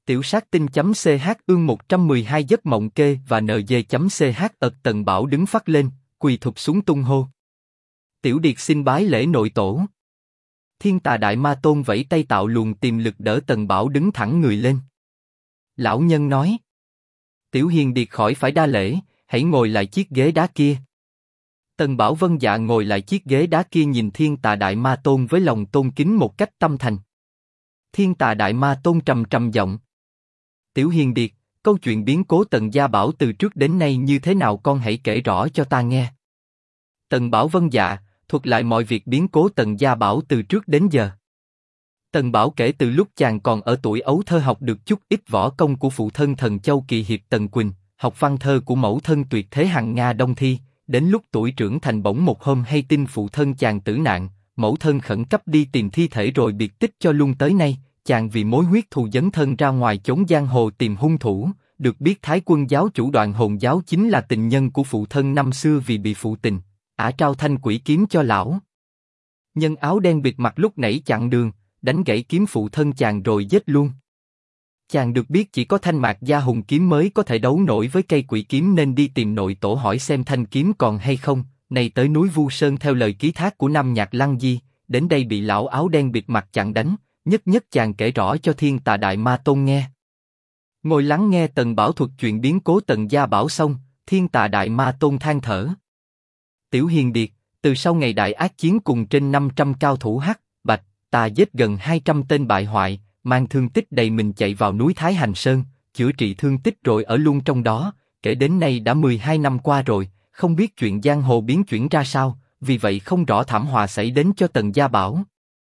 Tiểu sát tinh.ch ương 112 giấc mộng kê và nd.ch Tần Bảo đứng phắt lên, quỳ thụp xuống tung hô. Tiểu Điệt xin bái lễ nội tổ. Thiên Tà Đại Ma Tôn vẫy tay tạo luồng tiềm lực đỡ Tần Bảo đứng thẳng người lên. Lão nhân nói. Tiểu Hiền Điệt khỏi phải đa lễ, hãy ngồi lại chiếc ghế đá kia. Tần Bảo vâng dạ ngồi lại chiếc ghế đá kia nhìn Thiên Tà Đại Ma Tôn với lòng tôn kính một cách tâm thành. Thiên Tà Đại Ma Tôn trầm trầm giọng. Tiểu Hiền Điệt, câu chuyện biến cố Tần Gia Bảo từ trước đến nay như thế nào con hãy kể rõ cho ta nghe. Tần Bảo vâng dạ, thuật lại mọi việc biến cố Tần Gia Bảo từ trước đến giờ. Tần Bảo kể từ lúc chàng còn ở tuổi ấu thơ học được chút ít võ công của phụ thân Thần Châu Kỳ Hiệp Tần Quỳnh, học văn thơ của mẫu thân tuyệt thế Hằng Nga Đông Thi, đến lúc tuổi trưởng thành bỗng một hôm hay tin phụ thân chàng tử nạn, mẫu thân khẩn cấp đi tìm thi thể rồi biệt tích cho luôn tới nay, chàng vì mối huyết thù dấn thân ra ngoài chốn giang hồ tìm hung thủ, được biết Thái Quân giáo chủ Đoạn Hồn giáo chính là tình nhân của phụ thân năm xưa vì bị phụ tình, ả trao thanh quỷ kiếm cho lão. Nhân áo đen bịt mặt lúc nãy chặn đường, đánh gãy kiếm phụ thân chàng rồi giết luôn. Chàng được biết chỉ có thanh mạc gia hùng kiếm mới có thể đấu nổi với cây quỷ kiếm nên đi tìm nội tổ hỏi xem thanh kiếm còn hay không, này tới núi Vu Sơn theo lời ký thác của Nam Nhạc Lăng Di, đến đây bị lão áo đen bịt mặt chặn đánh, nhất nhất chàng kể rõ cho Thiên Tà Đại Ma Tôn nghe. Ngồi lắng nghe Tần Bảo thuật chuyện biến cố Tần Gia Bảo xong, Thiên Tà Đại Ma Tôn than thở. Tiểu Hiền Điệt, từ sau ngày đại ác chiến cùng trên 500 cao thủ Hắc, Bạch, ta giết gần 200 tên bại hoại, mang thương tích đầy mình chạy vào núi Thái Hành Sơn, chữa trị thương tích rồi ở luôn trong đó, kể đến nay đã 12 năm qua rồi, không biết chuyện giang hồ biến chuyển ra sao, vì vậy không rõ thảm họa xảy đến cho Tần Gia Bảo.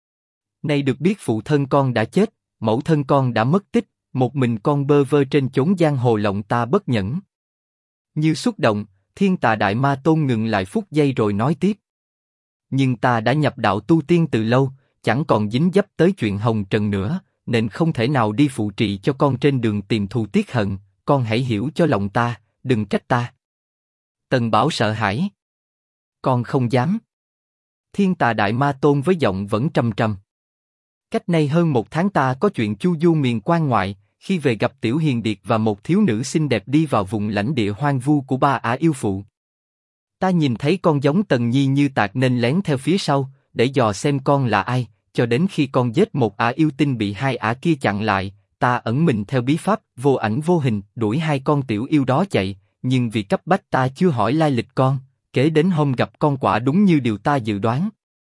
Nay được biết phụ thân con đã chết, mẫu thân con đã mất tích, một mình con bơ vơ trên chốn giang hồ lòng ta bất nhẫn. Như xúc động, Thiên Tà Đại Ma Tôn ngừng lại phút giây rồi nói tiếp. Nhưng ta đã nhập đạo tu tiên từ lâu, chẳng còn dính dấp tới chuyện hồng trần nữa, nên không thể nào đi phụ trị cho con trên đường tìm thù tiết hận, con hãy hiểu cho lòng ta, đừng trách ta. Tần Bảo sợ hãi. Con không dám. Thiên Tà Đại Ma Tôn với giọng vẫn trầm trầm. Cách nay hơn 1 tháng ta có chuyện chu du miền quan ngoại, khi về gặp Tiểu Hiền Điệt và một thiếu nữ xinh đẹp đi vào vùng lãnh địa hoang vu của ba ả yêu phụ. Ta nhìn thấy con giống Tần Nhi như tạc nên lén theo phía sau, để dò xem con là ai, cho đến khi con giết một ả yêu tinh bị 2 ả kia chặn lại, ta ẩn mình theo bí pháp, vô ảnh vô hình, đuổi 2 con tiểu yêu đó chạy, nhưng vì cấp bách ta chưa hỏi lai lịch con, kế đến hôm gặp con quả đúng như điều ta dự đoán.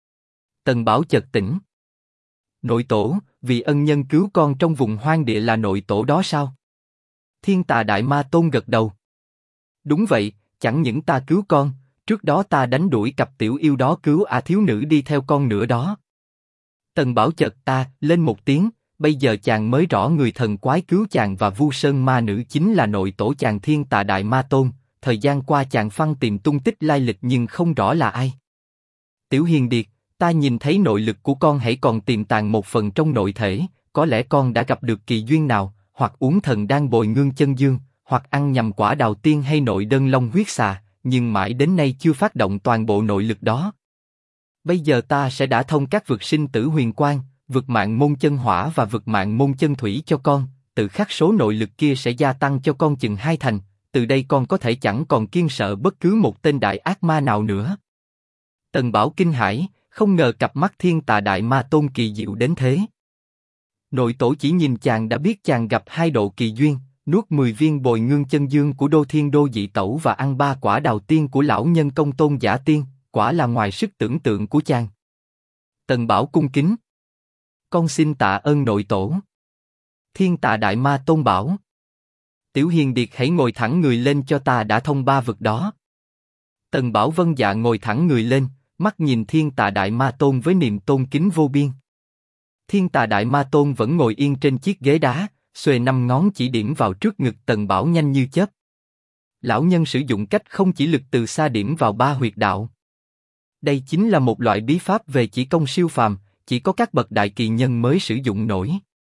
Tần Bảo chợt tỉnh. Nội tổ, vì ân nhân cứu con trong vùng hoang địa là nội tổ đó sao? Thiên Tà Đại Ma Tôn gật đầu. Đúng vậy, chẳng những ta cứu con, trước đó ta đánh đuổi cặp tiểu yêu đó cứu ả thiếu nữ đi theo con nữa đó. Tần Bảo chợt ta lên một tiếng, bây giờ chàng mới rõ người thần quái cứu chàng và Vu Sơn ma nữ chính là nội tổ chàng Thiên Tà Đại Ma Tôn. Thời gian qua chàng phăng tìm tung tích lai lịch nhưng không rõ là ai. Tiểu Hiền Điệt, ta nhìn thấy nội lực của con hãy còn tiềm tàng một phần trong nội thể, có lẽ con đã gặp được kỳ duyên nào, hoặc uống thần đan bồi ngương chân dương, hoặc ăn nhầm quả đào tiên hay nội đơn long huyết xà, nhưng mãi đến nay chưa phát động toàn bộ nội lực đó. Bây giờ ta sẽ đả thông các vực sinh tử huyền quang, vực mạng môn chân hỏa và vực mạng môn chân thủy cho con, tự khắc số nội lực kia sẽ gia tăng cho con chừng 2 thành, từ đây con có thể chẳng còn kiêng sợ bất cứ một tên đại ác ma nào nữa. Tần Bảo kinh hãi, không ngờ cặp mắt Thiên Tà Đại Ma Tôn kỳ diệu đến thế. Nội tổ chỉ nhìn chàng đã biết chàng gặp 2 độ kỳ duyên, nuốt 10 viên bồi ngương chân dương của Đô Thiên Đô Dị Tẩu và ăn 3 quả đào tiên của lão nhân Công Tôn Giả Tiên, quả là ngoài sức tưởng tượng của chàng. Tần Bảo cung kính. Con xin tạ ơn nội tổ. Thiên Tà Đại Ma Tôn bảo. Tiểu Hiền Điệt hãy ngồi thẳng người lên cho ta đã thông 3 vực đó. Tần Bảo vâng dạ ngồi thẳng người lên, mắt nhìn Thiên Tà Đại Ma Tôn với niềm tôn kính vô biên. Thiên Tà Đại Ma Tôn vẫn ngồi yên trên chiếc ghế đá, xuề 5 ngón chỉ điểm vào trước ngực Tần Bảo nhanh như chớp. Lão nhân sử dụng cách không chỉ lực từ xa điểm vào 3 huyệt đạo. Đây chính là một loại bí pháp về chỉ công siêu phàm, chỉ có các bậc đại kỳ nhân mới sử dụng nổi.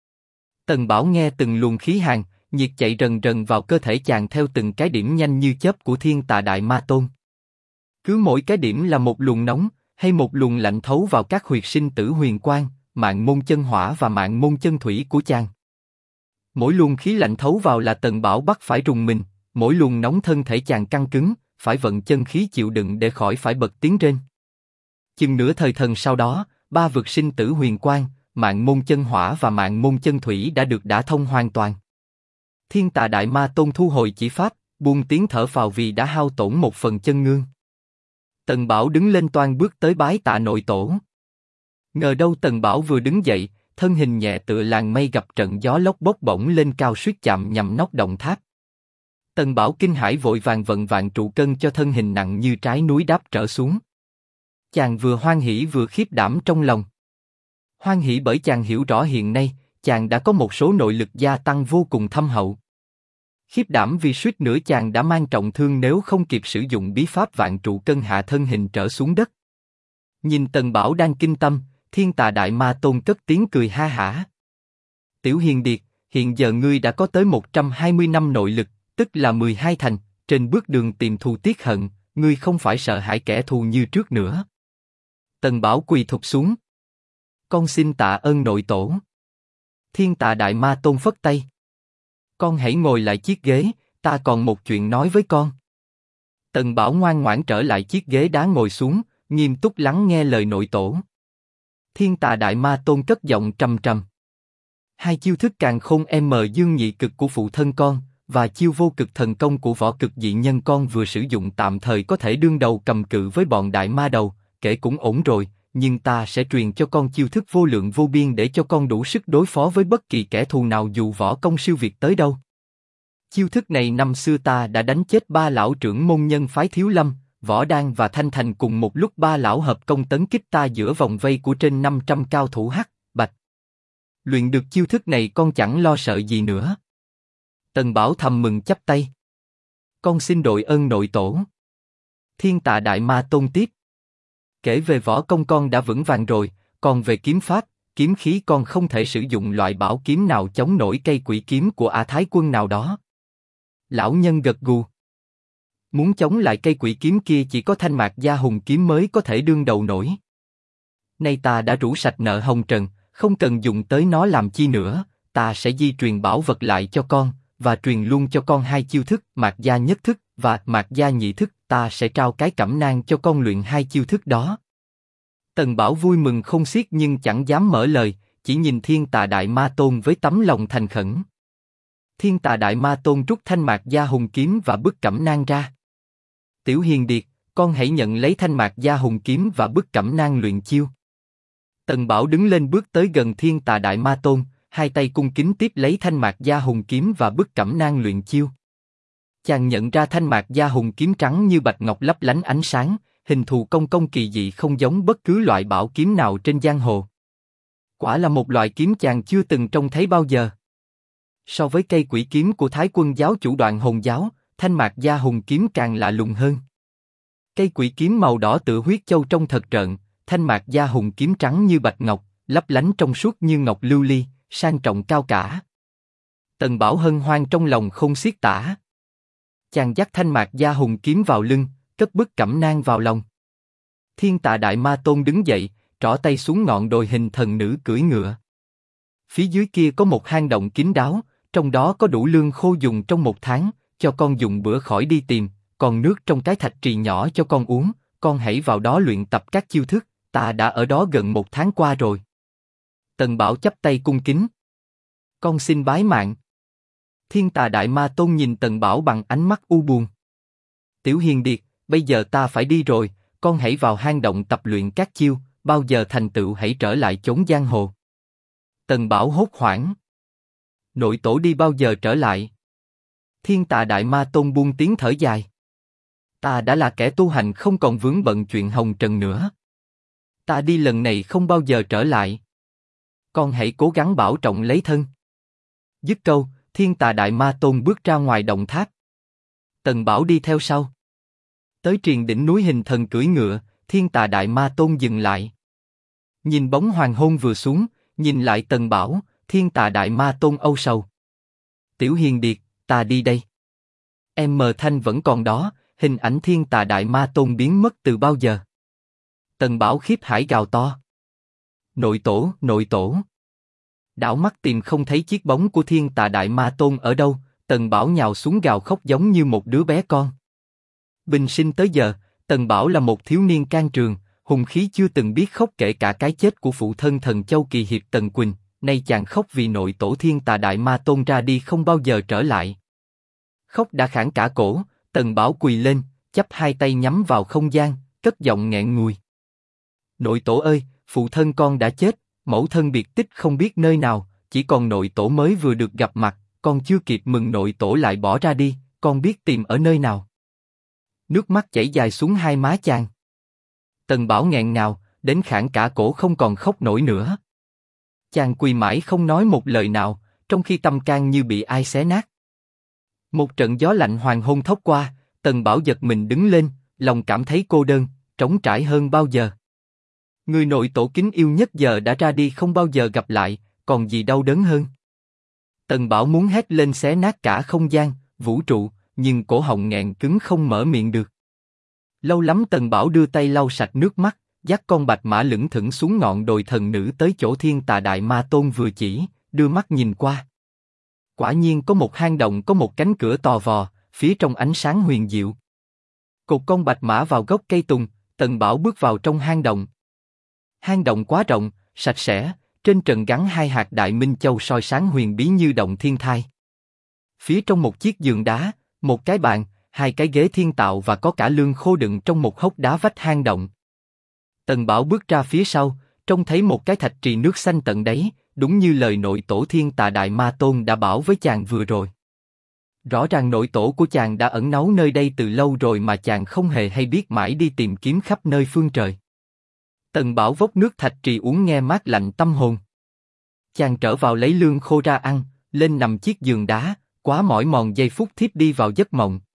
Tần Bảo nghe từng luồng khí hàn, nhiệt chạy rần rần vào cơ thể chàng theo từng cái điểm nhanh như chớp của Thiên Tà Đại Ma Tôn. Cứ mỗi cái điểm là một luồng nóng, hay một luồng lạnh thấu vào các huyệt sinh tử huyền quang, mạng môn chân hỏa và mạng môn chân thủy của chàng. Mỗi luồng khí lạnh thấu vào là Tần Bảo bắt phải rùng mình, mỗi luồng nóng thân thể chàng căng cứng, phải vận chân khí chịu đựng để khỏi phải bật tiếng rên. Chừng nửa thời thần sau đó, ba vực sinh tử huyền quang, mạng môn chân hỏa và mạng môn chân thủy đã được đả thông hoàn toàn. Thiên Tà Đại Ma Tôn thu hồi chỉ pháp, buông tiếng thở phào vì đã hao tổn một phần chân ngương. Tần Bảo đứng lên toan bước tới bái tạ nội tổ. Ngờ đâu Tần Bảo vừa đứng dậy, thân hình nhẹ tựa làn mây gặp trận gió lốc bốc bổng lên cao suýt chạm nhằm nóc động tháp. Tần Bảo kinh hãi vội vàng vận vạn trụ cân cho thân hình nặng như trái núi đáp trở xuống. Chàng vừa hoan hỉ vừa khiếp đảm trong lòng. Hoan hỉ bởi chàng hiểu rõ hiện nay, chàng đã có một số nội lực gia tăng vô cùng thâm hậu. Khiếp đảm vì suýt nữa chàng đã mang trọng thương nếu không kịp sử dụng bí pháp vạn trụ cân hạ thân hình trở xuống đất. Nhìn Tần Bảo đang kinh tâm, Thiên Tà Đại Ma Tôn cất tiếng cười ha hả. Tiểu Hiền Điệt, hiện giờ ngươi đã có tới 120 năm nội lực, tức là 12 thành, trên bước đường tìm thù tiết hận, ngươi không phải sợ hãi kẻ thù như trước nữa. Tần Bảo quỳ thụp xuống. Con xin tạ ơn nội tổ. Thiên Tà Đại Ma Tôn phất tay. Con hãy ngồi lại chiếc ghế, ta còn một chuyện nói với con. Tần Bảo ngoan ngoãn trở lại chiếc ghế đá ngồi xuống, nghiêm túc lắng nghe lời nội tổ. Thiên Tà Đại Ma Tôn cất giọng trầm trầm. Hai chiêu thức Càn Khôn Dương Nhị Cực của phụ thân con và chiêu Vô Cực Thần Công của Võ Cực Dị Nhân con vừa sử dụng tạm thời có thể đương đầu cầm cự với bọn đại ma đầu, kể cũng ổn rồi, nhưng ta sẽ truyền cho con chiêu thức Vô Lượng Vô Biên để cho con đủ sức đối phó với bất kỳ kẻ thù nào dù võ công siêu việt tới đâu. Chiêu thức này năm xưa ta đã đánh chết ba lão trưởng môn nhân phái Thiếu Lâm, Võ Đan và Thanh Thành cùng một lúc, ba lão hợp công tấn kích ta giữa vòng vây của trên 500 cao thủ Hắc, Bạch. Luyện được chiêu thức này con chẳng lo sợ gì nữa. Tần Bảo thầm mừng chắp tay. Con xin đội ơn nội tổ. Thiên Tà Đại Ma Tôn tiếp. Kể về võ công con đã vững vàng rồi, còn về kiếm pháp, kiếm khí con không thể sử dụng loại bảo kiếm nào chống nổi cây quỷ kiếm của A Thái Quân nào đó. Lão nhân gật gù. Muốn chống lại cây quỷ kiếm kia chỉ có Thanh Mạc Gia Hùng kiếm mới có thể đương đầu nổi. Nay ta đã rũ sạch nợ hồng trần, không cần dùng tới nó làm chi nữa, ta sẽ di truyền bảo vật lại cho con, và truyền luôn cho con hai chiêu thức Mạc Gia Nhất Thức và Mạc Gia Nhị Thức, ta sẽ trao cái cẩm nang cho con luyện hai chiêu thức đó. Tần Bảo vui mừng không xiết nhưng chẳng dám mở lời, chỉ nhìn Thiên Tà Đại Ma Tôn với tấm lòng thành khẩn. Thiên Tà Đại Ma Tôn rút Thanh Mạc Gia Hùng kiếm và bức cẩm nang ra. Tiểu Hiền Điệt, con hãy nhận lấy Thanh Mạc Gia Hùng kiếm và bức cẩm nang luyện chiêu. Tần Bảo đứng lên bước tới gần Thiên Tà Đại Ma Tôn, hai tay cung kính tiếp lấy Thanh Mạc Gia Hùng kiếm và bức cẩm nang luyện chiêu. Chàng nhận ra Thanh Mạc Gia Hùng kiếm trắng như bạch ngọc lấp lánh ánh sáng, hình thù cong cong kỳ dị không giống bất cứ loại bảo kiếm nào trên giang hồ. Quả là một loại kiếm chàng chưa từng trông thấy bao giờ. So với cây quỷ kiếm của Thái Quân giáo chủ Đoạn Hồn giáo, Thanh Mạc Gia Hùng kiếm càng lạ lùng hơn. Cây quỷ kiếm màu đỏ tựa huyết châu trông thật trợn, Thanh Mạc Gia Hùng kiếm trắng như bạch ngọc, lấp lánh trong suốt như ngọc lưu ly, sang trọng cao cả. Tần Bảo hân hoan trong lòng không xiết tả. Chàng dắt Thanh Mạc Gia Hùng kiếm vào lưng, cất bức cẩm nang vào lòng. Thiên Tà Đại Ma Tôn đứng dậy, trỏ tay xuống ngọn đồi hình thần nữ cưỡi ngựa. Phía dưới kia có một hang động kín đáo, trong đó có đủ lương khô dùng trong một tháng, cho con dùng bữa khỏi đi tìm, còn nước trong cái thạch trì nhỏ cho con uống, con hãy vào đó luyện tập các chiêu thức, ta đã ở đó gần một tháng qua rồi. Tần Bảo chắp tay cung kính. Con xin bái mạng. Thiên Tà Đại Ma Tôn nhìn Tần Bảo bằng ánh mắt u buồn. Tiểu Hiền Điệt, bây giờ ta phải đi rồi, con hãy vào hang động tập luyện các chiêu, bao giờ thành tựu hãy trở lại chốn giang hồ. Tần Bảo hốt hoảng. Nội tổ đi bao giờ trở lại? Thiên Tà Đại Ma Tôn buông tiếng thở dài. Ta đã là kẻ tu hành không còn vướng bận chuyện hồng trần nữa. Ta đi lần này không bao giờ trở lại. Con hãy cố gắng bảo trọng lấy thân. Dứt câu, Thiên Tà Đại Ma Tôn bước ra ngoài động tháp. Tần Bảo đi theo sau. Tới triền đỉnh núi hình thần cưỡi ngựa, Thiên Tà Đại Ma Tôn dừng lại. Nhìn bóng hoàng hôn vừa xuống, nhìn lại Tần Bảo, Thiên Tà Đại Ma Tôn âu sầu. Tiểu Hiền Điệt, ta đi đây. Thanh vẫn còn đó, hình ảnh Thiên Tà Đại Ma Tôn biến mất từ bao giờ. Tần Bảo khiếp hải gào to. Nội tổ, nội tổ. Đảo mắt tìm không thấy chiếc bóng của Thiên Tà Đại Ma Tôn ở đâu, Tần Bảo nhào xuống gào khóc giống như một đứa bé con. Bình sinh tới giờ, Tần Bảo là một thiếu niên can trường, hùng khí chưa từng biết khóc kể cả cái chết của phụ thân Thần Châu Kỳ Hiệp Tần Quỳnh, nay chàng khóc vì nội tổ Thiên Tà Đại Ma Tôn ra đi không bao giờ trở lại. Khóc đã khản cả cổ, Tần Bảo quỳ lên, chắp hai tay nhắm vào không gian, cất giọng nghẹn ngùi. Nội tổ ơi, phụ thân con đã chết, mẫu thân biệt tích không biết nơi nào, chỉ còn nội tổ mới vừa được gặp mặt, con chưa kịp mừng nội tổ lại bỏ ra đi, con biết tìm ở nơi nào. Nước mắt chảy dài xuống hai má chàng. Tần Bảo nghẹn ngào, đến khản cả cổ không còn khóc nổi nữa. Chàng quỳ mãi không nói một lời nào, trong khi tâm can như bị ai xé nát. Một trận gió lạnh hoàng hôn thốc qua, Tần Bảo giật mình đứng lên, lòng cảm thấy cô đơn, trống trải hơn bao giờ. Người nội tổ kính yêu nhất giờ đã ra đi không bao giờ gặp lại, còn gì đau đớn hơn. Tần Bảo muốn hét lên xé nát cả không gian, vũ trụ, nhưng cổ họng nghẹn cứng không mở miệng được. Lâu lắm Tần Bảo đưa tay lau sạch nước mắt, dắt con bạch mã lững thững xuống ngọn đồi thần nữ tới chỗ Thiên Tà Đại Ma Tôn vừa chỉ, đưa mắt nhìn qua. Quả nhiên có một hang động có một cánh cửa tò vò, phía trong ánh sáng huyền diệu. Cột con bạch mã vào gốc cây tùng, Tần Bảo bước vào trong hang động. Hang động quá rộng, sạch sẽ, trên trần gắn hai hạt đại minh châu soi sáng huyền bí như động thiên thai. Phía trong một chiếc giường đá, một cái bàn, hai cái ghế thiên tạo và có cả lương khô đựng trong một hốc đá vách hang động. Tần Bảo bước ra phía sau, trông thấy một cái thạch trì nước xanh tận đáy, đúng như lời nội tổ Thiên Tà Đại Ma Tôn đã bảo với chàng vừa rồi. Rõ ràng nội tổ của chàng đã ẩn náu nơi đây từ lâu rồi mà chàng không hề hay biết, mãi đi tìm kiếm khắp nơi phương trời. Tần Bảo vốc nước thạch trì uống nghe mát lạnh tâm hồn. Chàng trở vào lấy lương khô ra ăn, lên nằm chiếc giường đá, quá mỏi mòn giây phút thiếp đi vào giấc mộng.